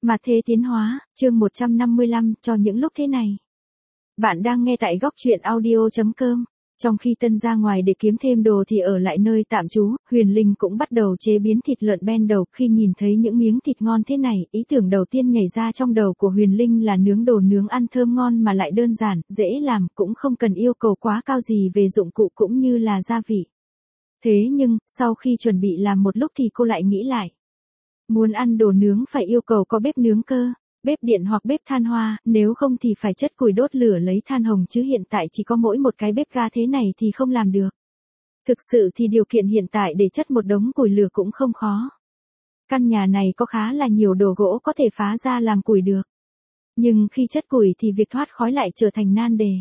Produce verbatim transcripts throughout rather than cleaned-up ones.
Mà thế tiến hóa, chương một trăm năm mươi lăm, cho những lúc thế này. Bạn đang nghe tại góc truyện audio chấm com. Trong khi Tân ra ngoài để kiếm thêm đồ thì ở lại nơi tạm trú, Huyền Linh cũng bắt đầu chế biến thịt lợn ben đầu. Khi nhìn thấy những miếng thịt ngon thế này, ý tưởng đầu tiên nhảy ra trong đầu của Huyền Linh là nướng đồ nướng ăn thơm ngon mà lại đơn giản, dễ làm, cũng không cần yêu cầu quá cao gì về dụng cụ cũng như là gia vị. Thế nhưng, sau khi chuẩn bị làm một lúc thì cô lại nghĩ lại. Muốn ăn đồ nướng phải yêu cầu có bếp nướng cơ, bếp điện hoặc bếp than hoa, nếu không thì phải chất củi đốt lửa lấy than hồng chứ hiện tại chỉ có mỗi một cái bếp ga thế này thì không làm được. Thực sự thì điều kiện hiện tại để chất một đống củi lửa cũng không khó. Căn nhà này có khá là nhiều đồ gỗ có thể phá ra làm củi được. Nhưng khi chất củi thì việc thoát khói lại trở thành nan đề.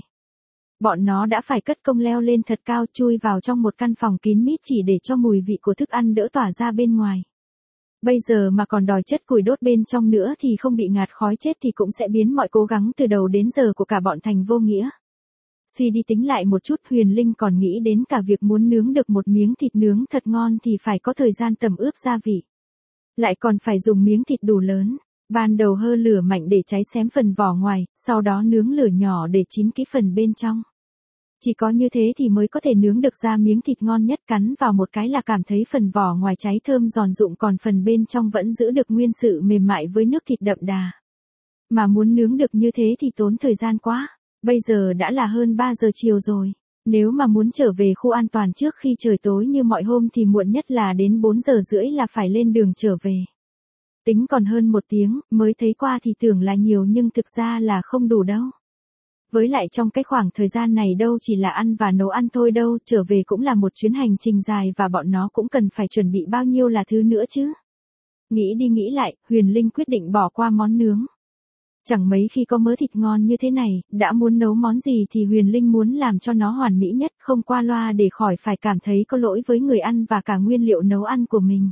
Bọn nó đã phải cất công leo lên thật cao chui vào trong một căn phòng kín mít chỉ để cho mùi vị của thức ăn đỡ tỏa ra bên ngoài. Bây giờ mà còn đòi chất củi đốt bên trong nữa thì không bị ngạt khói chết thì cũng sẽ biến mọi cố gắng từ đầu đến giờ của cả bọn thành vô nghĩa. Suy đi tính lại một chút, Huyền Linh còn nghĩ đến cả việc muốn nướng được một miếng thịt nướng thật ngon thì phải có thời gian tẩm ướp gia vị. Lại còn phải dùng miếng thịt đủ lớn. Ban đầu hơ lửa mạnh để cháy xém phần vỏ ngoài, sau đó nướng lửa nhỏ để chín cái phần bên trong. Chỉ có như thế thì mới có thể nướng được ra miếng thịt ngon nhất, cắn vào một cái là cảm thấy phần vỏ ngoài cháy thơm giòn rụm còn phần bên trong vẫn giữ được nguyên sự mềm mại với nước thịt đậm đà. Mà muốn nướng được như thế thì tốn thời gian quá, bây giờ đã là hơn ba giờ chiều rồi. Nếu mà muốn trở về khu an toàn trước khi trời tối như mọi hôm thì muộn nhất là đến bốn giờ rưỡi là phải lên đường trở về. Tính còn hơn một tiếng, mới thấy qua thì tưởng là nhiều nhưng thực ra là không đủ đâu. Với lại trong cái khoảng thời gian này đâu chỉ là ăn và nấu ăn thôi đâu, trở về cũng là một chuyến hành trình dài và bọn nó cũng cần phải chuẩn bị bao nhiêu là thứ nữa chứ. Nghĩ đi nghĩ lại, Huyền Linh quyết định bỏ qua món nướng. Chẳng mấy khi có mớ thịt ngon như thế này, đã muốn nấu món gì thì Huyền Linh muốn làm cho nó hoàn mỹ nhất, không qua loa để khỏi phải cảm thấy có lỗi với người ăn và cả nguyên liệu nấu ăn của mình.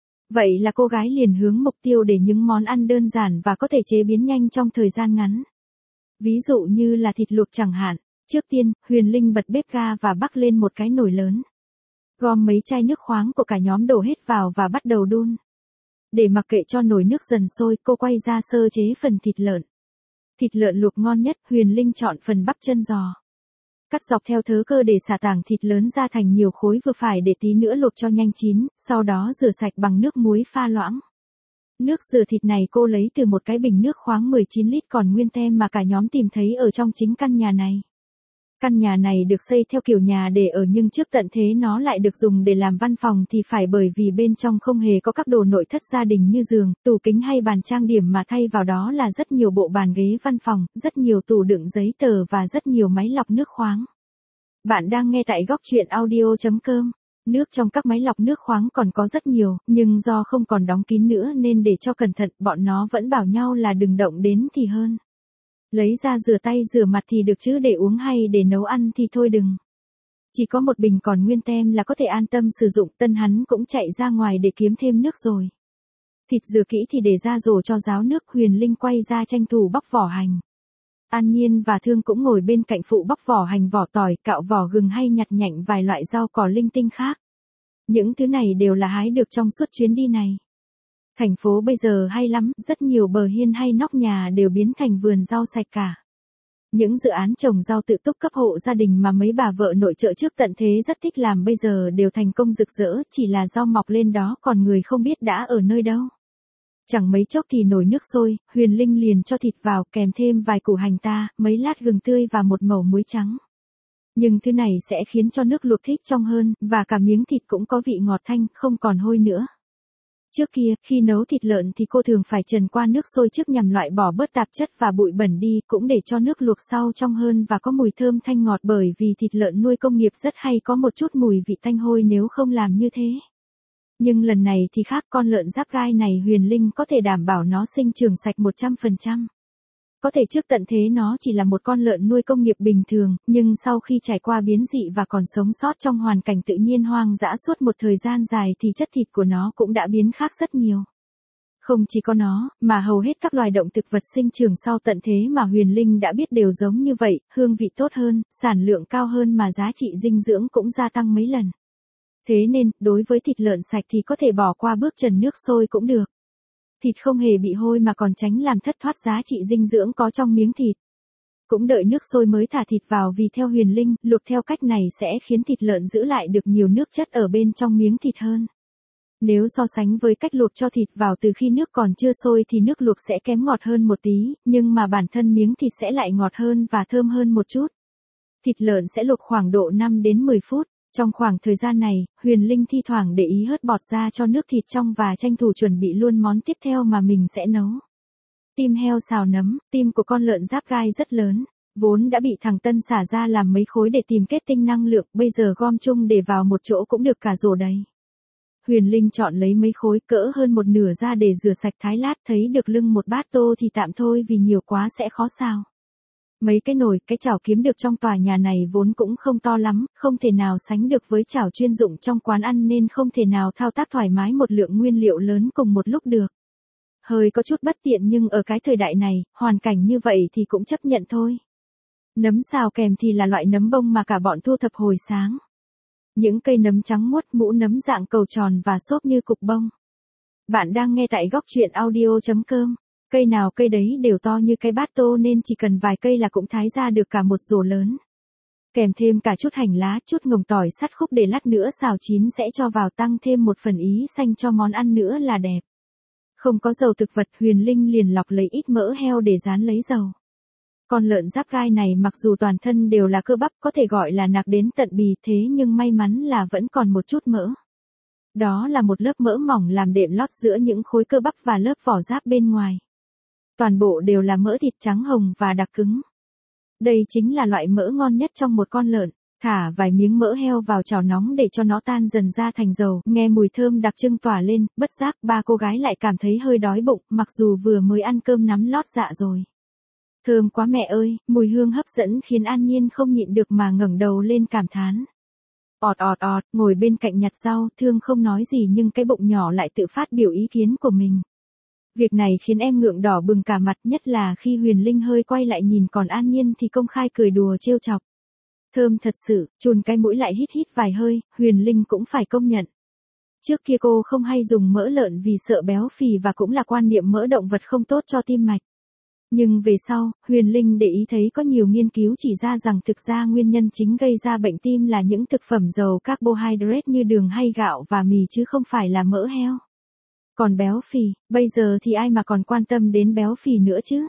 Vậy là cô gái liền hướng mục tiêu để những món ăn đơn giản và có thể chế biến nhanh trong thời gian ngắn. Ví dụ như là thịt luộc chẳng hạn. Trước tiên, Huyền Linh bật bếp ga và bắc lên một cái nồi lớn. Gom mấy chai nước khoáng của cả nhóm đổ hết vào và bắt đầu đun. Để mặc kệ cho nồi nước dần sôi, cô quay ra sơ chế phần thịt lợn. Thịt lợn luộc ngon nhất, Huyền Linh chọn phần bắp chân giò. Cắt dọc theo thớ cơ để xả tảng thịt lớn ra thành nhiều khối vừa phải để tí nữa luộc cho nhanh chín, sau đó rửa sạch bằng nước muối pha loãng. Nước rửa thịt này cô lấy từ một cái bình nước khoáng mười chín lít còn nguyên tem mà cả nhóm tìm thấy ở trong chính căn nhà này. Căn nhà này được xây theo kiểu nhà để ở nhưng trước tận thế nó lại được dùng để làm văn phòng thì phải bởi vì bên trong không hề có các đồ nội thất gia đình như giường, tủ kính hay bàn trang điểm mà thay vào đó là rất nhiều bộ bàn ghế văn phòng, rất nhiều tủ đựng giấy tờ và rất nhiều máy lọc nước khoáng. Bạn đang nghe tại góc truyện audio chấm com. Nước trong các máy lọc nước khoáng còn có rất nhiều, nhưng do không còn đóng kín nữa nên để cho cẩn thận, bọn nó vẫn bảo nhau là đừng động đến thì hơn. Lấy ra rửa tay rửa mặt thì được chứ để uống hay để nấu ăn thì thôi đừng. Chỉ có một bình còn nguyên tem là có thể an tâm sử dụng. Tân hắn cũng chạy ra ngoài để kiếm thêm nước rồi. Thịt rửa kỹ thì để ra rổ cho ráo nước. Huyền Linh quay ra tranh thủ bóc vỏ hành. An Nhiên và Thương cũng ngồi bên cạnh phụ bóc vỏ hành, vỏ tỏi, cạo vỏ gừng hay nhặt nhạnh vài loại rau cỏ linh tinh khác. Những thứ này đều là hái được trong suốt chuyến đi này. Thành phố bây giờ hay lắm, rất nhiều bờ hiên hay nóc nhà đều biến thành vườn rau sạch cả. Những dự án trồng rau tự túc cấp hộ gia đình mà mấy bà vợ nội trợ trước tận thế rất thích làm bây giờ đều thành công rực rỡ, chỉ là rau mọc lên đó còn người không biết đã ở nơi đâu. Chẳng mấy chốc thì nồi nước sôi, Huyền Linh liền cho thịt vào kèm thêm vài củ hành ta, mấy lát gừng tươi và một mẩu muối trắng. Nhưng thứ này sẽ khiến cho nước luộc thích trong hơn, và cả miếng thịt cũng có vị ngọt thanh, không còn hôi nữa. Trước kia, khi nấu thịt lợn thì cô thường phải trần qua nước sôi trước nhằm loại bỏ bớt tạp chất và bụi bẩn đi, cũng để cho nước luộc sau trong hơn và có mùi thơm thanh ngọt, bởi vì thịt lợn nuôi công nghiệp rất hay có một chút mùi vị tanh hôi nếu không làm như thế. Nhưng lần này thì khác, con lợn giáp gai này Huyền Linh có thể đảm bảo nó sinh trưởng sạch một trăm phần trăm. Có thể trước tận thế nó chỉ là một con lợn nuôi công nghiệp bình thường, nhưng sau khi trải qua biến dị và còn sống sót trong hoàn cảnh tự nhiên hoang dã suốt một thời gian dài thì chất thịt của nó cũng đã biến khác rất nhiều. Không chỉ có nó, mà hầu hết các loài động thực vật sinh trưởng sau tận thế mà Huyền Linh đã biết đều giống như vậy, hương vị tốt hơn, sản lượng cao hơn mà giá trị dinh dưỡng cũng gia tăng mấy lần. Thế nên, đối với thịt lợn sạch thì có thể bỏ qua bước trần nước sôi cũng được. Thịt không hề bị hôi mà còn tránh làm thất thoát giá trị dinh dưỡng có trong miếng thịt. Cũng đợi nước sôi mới thả thịt vào vì theo Huyền Linh, luộc theo cách này sẽ khiến thịt lợn giữ lại được nhiều nước chất ở bên trong miếng thịt hơn. Nếu so sánh với cách luộc cho thịt vào từ khi nước còn chưa sôi thì nước luộc sẽ kém ngọt hơn một tí, nhưng mà bản thân miếng thịt sẽ lại ngọt hơn và thơm hơn một chút. Thịt lợn sẽ luộc khoảng độ năm đến mười phút. Trong khoảng thời gian này, Huyền Linh thi thoảng để ý hớt bọt ra cho nước thịt trong và tranh thủ chuẩn bị luôn món tiếp theo mà mình sẽ nấu. Tim heo xào nấm, tim của con lợn giáp gai rất lớn, vốn đã bị thằng Tân xả ra làm mấy khối để tìm kết tinh năng lượng, bây giờ gom chung để vào một chỗ cũng được cả rổ đầy. Huyền Linh chọn lấy mấy khối cỡ hơn một nửa ra để rửa sạch thái lát, thấy được lưng một bát tô thì tạm thôi vì nhiều quá sẽ khó xào. Mấy cái nồi, cái chảo kiếm được trong tòa nhà này vốn cũng không to lắm, không thể nào sánh được với chảo chuyên dụng trong quán ăn nên không thể nào thao tác thoải mái một lượng nguyên liệu lớn cùng một lúc được. Hơi có chút bất tiện nhưng ở cái thời đại này, hoàn cảnh như vậy thì cũng chấp nhận thôi. Nấm xào kèm thì là loại nấm bông mà cả bọn thu thập hồi sáng. Những cây nấm trắng muốt, mũ nấm dạng cầu tròn và xốp như cục bông. Bạn đang nghe tại góc truyện audio chấm com. Cây nào cây đấy đều to như cái bát tô nên chỉ cần vài cây là cũng thái ra được cả một rổ lớn. Kèm thêm cả chút hành lá, chút ngồng tỏi sắt khúc để lát nữa xào chín sẽ cho vào tăng thêm một phần ý xanh cho món ăn nữa là đẹp. Không có dầu thực vật, Huyền Linh liền lọc lấy ít mỡ heo để rán lấy dầu. Con lợn giáp gai này mặc dù toàn thân đều là cơ bắp có thể gọi là nạc đến tận bì thế nhưng may mắn là vẫn còn một chút mỡ. Đó là một lớp mỡ mỏng làm đệm lót giữa những khối cơ bắp và lớp vỏ giáp bên ngoài. Toàn bộ đều là mỡ thịt trắng hồng và đặc cứng. Đây chính là loại mỡ ngon nhất trong một con lợn. Thả vài miếng mỡ heo vào chảo nóng để cho nó tan dần ra thành dầu, nghe mùi thơm đặc trưng tỏa lên, bất giác ba cô gái lại cảm thấy hơi đói bụng, mặc dù vừa mới ăn cơm nắm lót dạ rồi. Thơm quá mẹ ơi, mùi hương hấp dẫn khiến An Nhiên không nhịn được mà ngẩng đầu lên cảm thán. Ọt ọt ọt, ngồi bên cạnh nhặt rau, Thương không nói gì nhưng cái bụng nhỏ lại tự phát biểu ý kiến của mình. Việc này khiến em ngượng đỏ bừng cả mặt, nhất là khi Huyền Linh hơi quay lại nhìn còn An Nhiên thì công khai cười đùa trêu chọc. Thơm thật sự, chùn cái mũi lại hít hít vài hơi, Huyền Linh cũng phải công nhận. Trước kia cô không hay dùng mỡ lợn vì sợ béo phì và cũng là quan niệm mỡ động vật không tốt cho tim mạch. Nhưng về sau, Huyền Linh để ý thấy có nhiều nghiên cứu chỉ ra rằng thực ra nguyên nhân chính gây ra bệnh tim là những thực phẩm giàu carbohydrate như đường hay gạo và mì chứ không phải là mỡ heo. Còn béo phì, bây giờ thì ai mà còn quan tâm đến béo phì nữa chứ?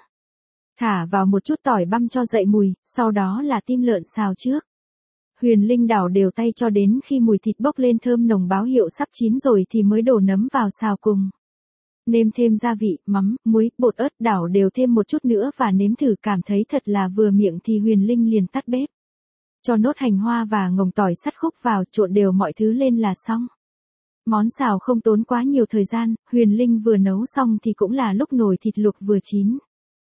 Thả vào một chút tỏi băm cho dậy mùi, sau đó là tim lợn xào trước. Huyền Linh đảo đều tay cho đến khi mùi thịt bốc lên thơm nồng báo hiệu sắp chín rồi thì mới đổ nấm vào xào cùng. Nêm thêm gia vị, mắm, muối, bột ớt đảo đều thêm một chút nữa và nếm thử cảm thấy thật là vừa miệng thì Huyền Linh liền tắt bếp. Cho nốt hành hoa và ngồng tỏi sắt khúc vào trộn đều mọi thứ lên là xong. Món xào không tốn quá nhiều thời gian, Huyền Linh vừa nấu xong thì cũng là lúc nồi thịt luộc vừa chín.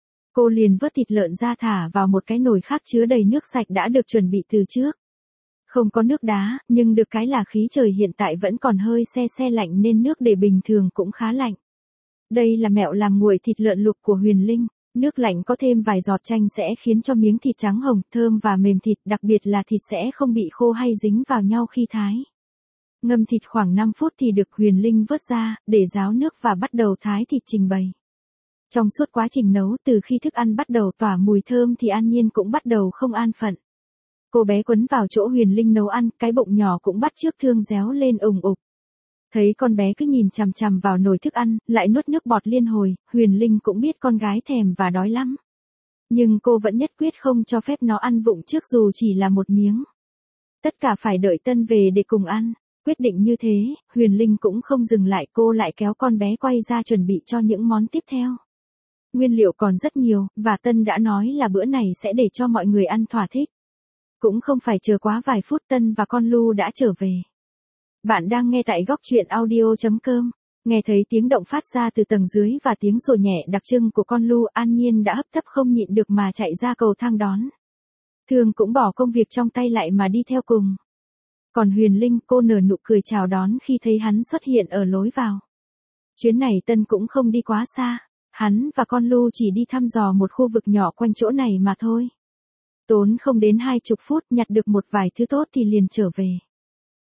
Cô liền vớt thịt lợn ra thả vào một cái nồi khác chứa đầy nước sạch đã được chuẩn bị từ trước. Không có nước đá, nhưng được cái là khí trời hiện tại vẫn còn hơi se se lạnh nên nước để bình thường cũng khá lạnh. Đây là mẹo làm nguội thịt lợn luộc của Huyền Linh. Nước lạnh có thêm vài giọt chanh sẽ khiến cho miếng thịt trắng hồng, thơm và mềm thịt, đặc biệt là thịt sẽ không bị khô hay dính vào nhau khi thái. Ngâm thịt khoảng năm phút thì được Huyền Linh vớt ra, để ráo nước và bắt đầu thái thịt trình bày. Trong suốt quá trình nấu, từ khi thức ăn bắt đầu tỏa mùi thơm thì An Nhiên cũng bắt đầu không an phận. Cô bé quấn vào chỗ Huyền Linh nấu ăn, cái bụng nhỏ cũng bắt chước Thương réo lên ùng ục. Thấy con bé cứ nhìn chằm chằm vào nồi thức ăn, lại nuốt nước bọt liên hồi, Huyền Linh cũng biết con gái thèm và đói lắm. Nhưng cô vẫn nhất quyết không cho phép nó ăn vụng trước dù chỉ là một miếng. Tất cả phải đợi Tân về để cùng ăn. Quyết định như thế, Huyền Linh cũng không dừng lại, cô lại kéo con bé quay ra chuẩn bị cho những món tiếp theo. Nguyên liệu còn rất nhiều, và Tân đã nói là bữa này sẽ để cho mọi người ăn thỏa thích. Cũng không phải chờ quá vài phút Tân và con Lu đã trở về. Bạn đang nghe tại góc truyện audio chấm com. Nghe thấy tiếng động phát ra từ tầng dưới và tiếng sủa nhẹ đặc trưng của con Lu, An Nhiên đã hấp tấp không nhịn được mà chạy ra cầu thang đón. Thương cũng bỏ công việc trong tay lại mà đi theo cùng. Còn Huyền Linh, cô nở nụ cười chào đón khi thấy hắn xuất hiện ở lối vào. Chuyến này Tân cũng không đi quá xa, hắn và con Lu chỉ đi thăm dò một khu vực nhỏ quanh chỗ này mà thôi. Tốn không đến hai chục phút nhặt được một vài thứ tốt thì liền trở về.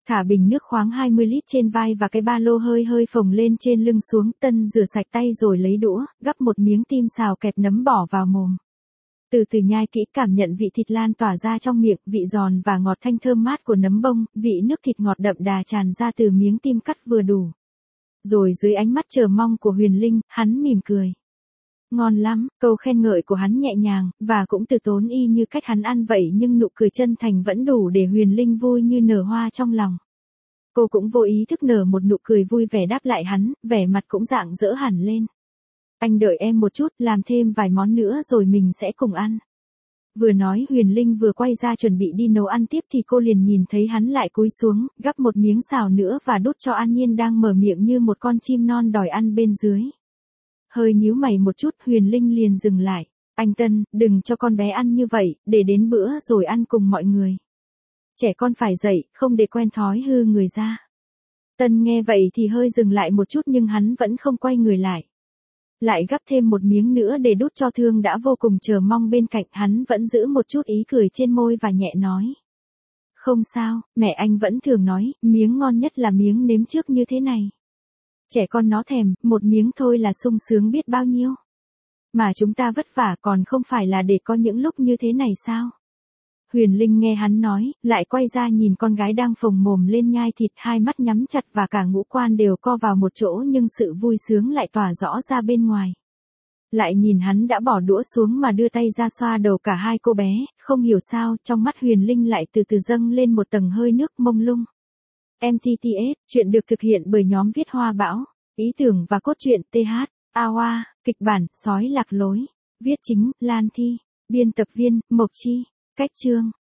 Thả bình nước khoáng hai mươi lít trên vai và cái ba lô hơi hơi phồng lên trên lưng xuống, Tân rửa sạch tay rồi lấy đũa, gắp một miếng tim xào kẹp nấm bỏ vào mồm. Từ từ nhai kỹ, cảm nhận vị thịt lan tỏa ra trong miệng, vị giòn và ngọt thanh thơm mát của nấm bông, vị nước thịt ngọt đậm đà tràn ra từ miếng tim cắt vừa đủ. Rồi dưới ánh mắt chờ mong của Huyền Linh, hắn mỉm cười. Ngon lắm, câu khen ngợi của hắn nhẹ nhàng, và cũng từ tốn y như cách hắn ăn vậy, nhưng nụ cười chân thành vẫn đủ để Huyền Linh vui như nở hoa trong lòng. Cô cũng vô ý thức nở một nụ cười vui vẻ đáp lại hắn, vẻ mặt cũng rạng rỡ hẳn lên. Anh đợi em một chút, làm thêm vài món nữa rồi mình sẽ cùng ăn. Vừa nói Huyền Linh vừa quay ra chuẩn bị đi nấu ăn tiếp thì cô liền nhìn thấy hắn lại cúi xuống, gắp một miếng xào nữa và đút cho An Nhiên đang mở miệng như một con chim non đòi ăn bên dưới. Hơi nhíu mày một chút, Huyền Linh liền dừng lại. Anh Tân, đừng cho con bé ăn như vậy, để đến bữa rồi ăn cùng mọi người. Trẻ con phải dạy, không để quen thói hư người ra. Tân nghe vậy thì hơi dừng lại một chút nhưng hắn vẫn không quay người lại. Lại gắp thêm một miếng nữa để đút cho Thương đã vô cùng chờ mong bên cạnh, hắn vẫn giữ một chút ý cười trên môi và nhẹ nói. Không sao, mẹ anh vẫn thường nói, miếng ngon nhất là miếng nếm trước như thế này. Trẻ con nó thèm, một miếng thôi là sung sướng biết bao nhiêu. Mà chúng ta vất vả còn không phải là để có những lúc như thế này sao? Huyền Linh nghe hắn nói, lại quay ra nhìn con gái đang phồng mồm lên nhai thịt, hai mắt nhắm chặt và cả ngũ quan đều co vào một chỗ nhưng sự vui sướng lại tỏa rõ ra bên ngoài. Lại nhìn hắn đã bỏ đũa xuống mà đưa tay ra xoa đầu cả hai cô bé, không hiểu sao, trong mắt Huyền Linh lại từ từ dâng lên một tầng hơi nước mông lung. em tê tê ét, chuyện được thực hiện bởi nhóm viết Hoa Bão, ý tưởng và cốt truyện tê hát, a o a, kịch bản, Sói Lạc Lối, viết chính, Lan Thi, biên tập viên, Mộc Chi, cách chương.